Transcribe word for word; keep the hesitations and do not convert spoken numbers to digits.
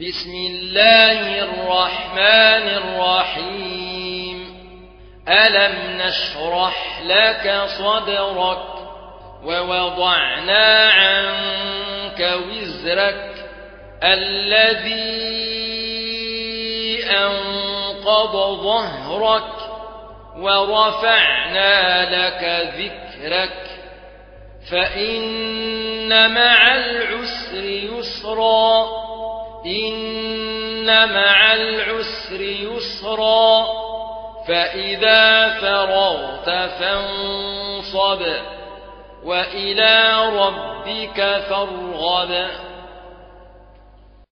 بسم الله الرحمن الرحيم ألم نشرح لك صدرك ووضعنا عنك وزرك الذي أنقض ظهرك ورفعنا لك ذكرك فإن مع العسر يسرا إن مع العسر يسرا فإذا فرغت فانصب وإلى ربك فارغب